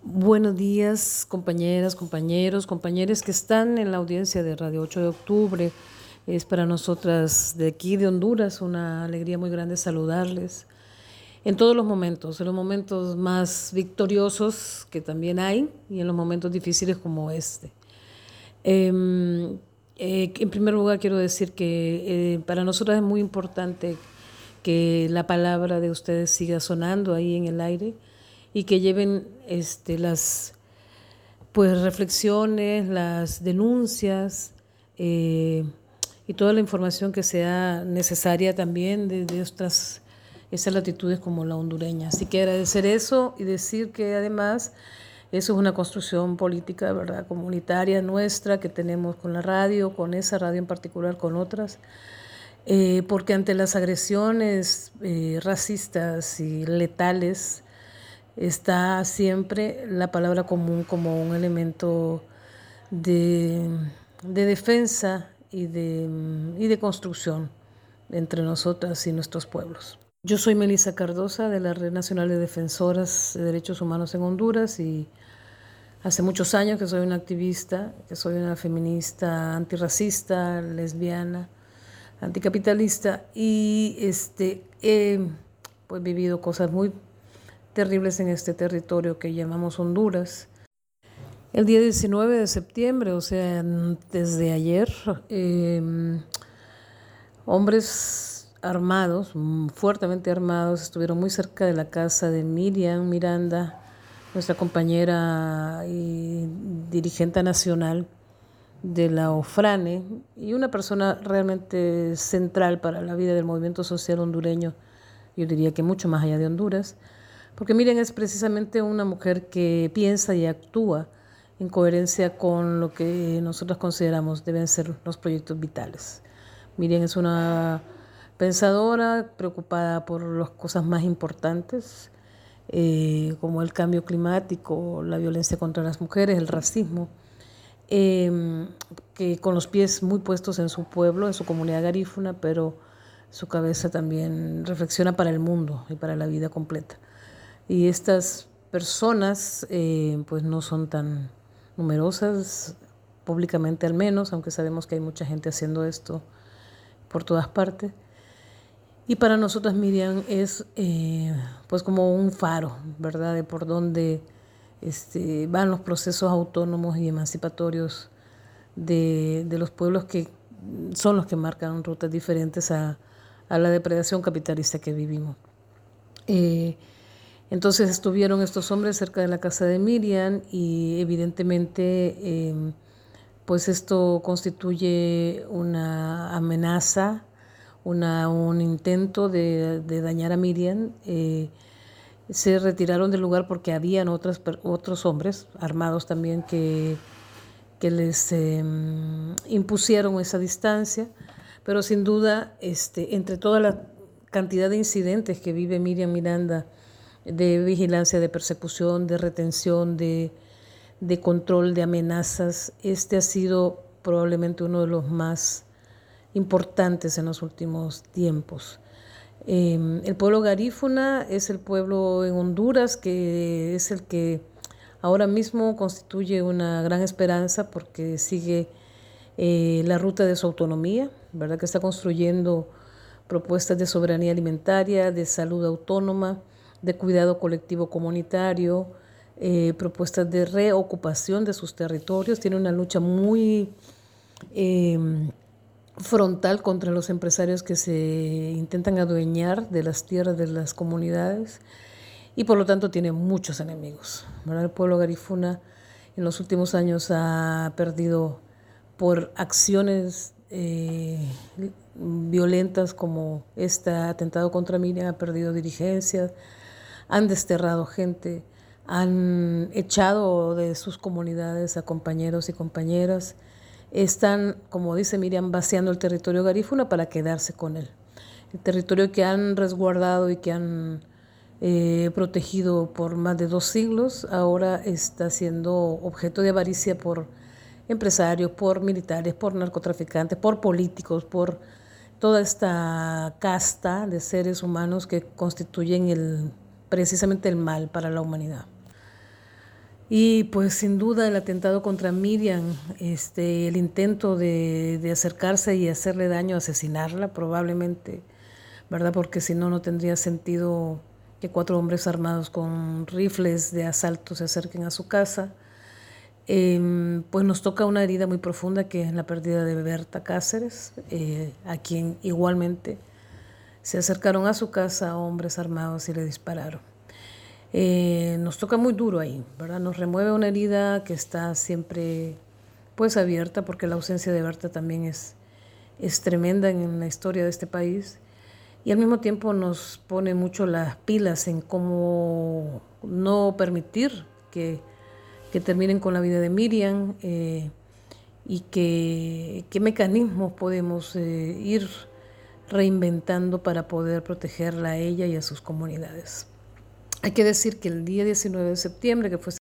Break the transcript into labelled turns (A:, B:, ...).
A: Buenos días, compañeras, compañeros, compañeros que están en la audiencia de Radio 8 de Octubre. Es para nosotras de aquí de Honduras una alegría muy grande saludarles en todos los momentos más victoriosos que también hay y en los momentos difíciles como este. En primer lugar, quiero decir que para nosotras es muy importante que la palabra de ustedes siga sonando ahí en el aire y que lleven las reflexiones, las denuncias y toda la información que sea necesaria también de estas latitudes como la hondureña. Así que agradecer eso y decir que además eso es una construcción política, ¿verdad?, comunitaria nuestra que tenemos con la radio, con esa radio en particular, con otras, porque ante las agresiones racistas y letales está siempre la palabra común como un elemento de, de defensa y de construcción entre nosotras y nuestros pueblos. Yo soy Melissa Cardosa de la Red Nacional de Defensoras de Derechos Humanos en Honduras y hace muchos años que soy una activista, que soy una feminista antirracista, lesbiana, anticapitalista y he vivido cosas muy terribles en este territorio que llamamos Honduras. El día 19 de septiembre, o sea, desde ayer, hombres armados, fuertemente armados, estuvieron muy cerca de la casa de Miriam Miranda, nuestra compañera y dirigente nacional de la OFRANE y una persona realmente central para la vida del movimiento social hondureño, yo diría que mucho más allá de Honduras, porque Miriam es precisamente una mujer que piensa y actúa en coherencia con lo que nosotros consideramos deben ser los proyectos vitales. Miriam es una pensadora preocupada por las cosas más importantes, como el cambio climático, la violencia contra las mujeres, el racismo, que con los pies muy puestos en su pueblo, en su comunidad garífuna, pero su cabeza también reflexiona para el mundo y para la vida completa. Y estas personas pues no son tan numerosas, públicamente al menos, aunque sabemos que hay mucha gente haciendo esto por todas partes. Y para nosotras Miriam es pues como un faro, ¿verdad?, de por dónde van los procesos autónomos y emancipatorios de los pueblos que son los que marcan rutas diferentes a la depredación capitalista que vivimos. Entonces estuvieron estos hombres cerca de la casa de Miriam y evidentemente pues esto constituye una amenaza, un intento de dañar a Miriam. Se retiraron del lugar porque habían otros hombres armados también que les impusieron esa distancia, pero sin duda entre toda la cantidad de incidentes que vive Miriam Miranda, de vigilancia, de persecución, de retención, de control, de amenazas, ha sido probablemente uno de los más importantes en los últimos tiempos. El pueblo garífuna es el pueblo en Honduras que es el que ahora mismo constituye una gran esperanza porque sigue la ruta de su autonomía, ¿verdad?, que está construyendo propuestas de soberanía alimentaria, de salud autónoma, de cuidado colectivo comunitario, propuestas de reocupación de sus territorios. Tiene una lucha muy frontal contra los empresarios que se intentan adueñar de las tierras de las comunidades y por lo tanto tiene muchos enemigos, ¿verdad? El pueblo garífuna en los últimos años ha perdido por acciones violentas como este atentado contra Miriam, ha perdido dirigencias, han desterrado gente, han echado de sus comunidades a compañeros y compañeras. Están, como dice Miriam, vaciando el territorio garífuna para quedarse con él. El territorio que han resguardado y que han protegido por más de 2 siglos, ahora está siendo objeto de avaricia por empresarios, por militares, por narcotraficantes, por políticos, por toda esta casta de seres humanos que constituyen precisamente el mal para la humanidad. Y pues sin duda el atentado contra Miriam, el intento de acercarse y hacerle daño, asesinarla probablemente, ¿verdad? Porque si no, no tendría sentido que 4 hombres armados con rifles de asalto se acerquen a su casa. Pues nos toca una herida muy profunda que es la pérdida de Berta Cáceres, a quien igualmente se acercaron a su casa hombres armados y le dispararon. Nos toca muy duro ahí, ¿verdad? Nos remueve una herida que está siempre pues abierta, porque la ausencia de Berta también es tremenda en la historia de este país, y al mismo tiempo nos pone mucho las pilas en cómo no permitir que terminen con la vida de Miriam, y qué mecanismos podemos ir reinventando para poder protegerla a ella y a sus comunidades. Hay que decir que el día 19 de septiembre, que fue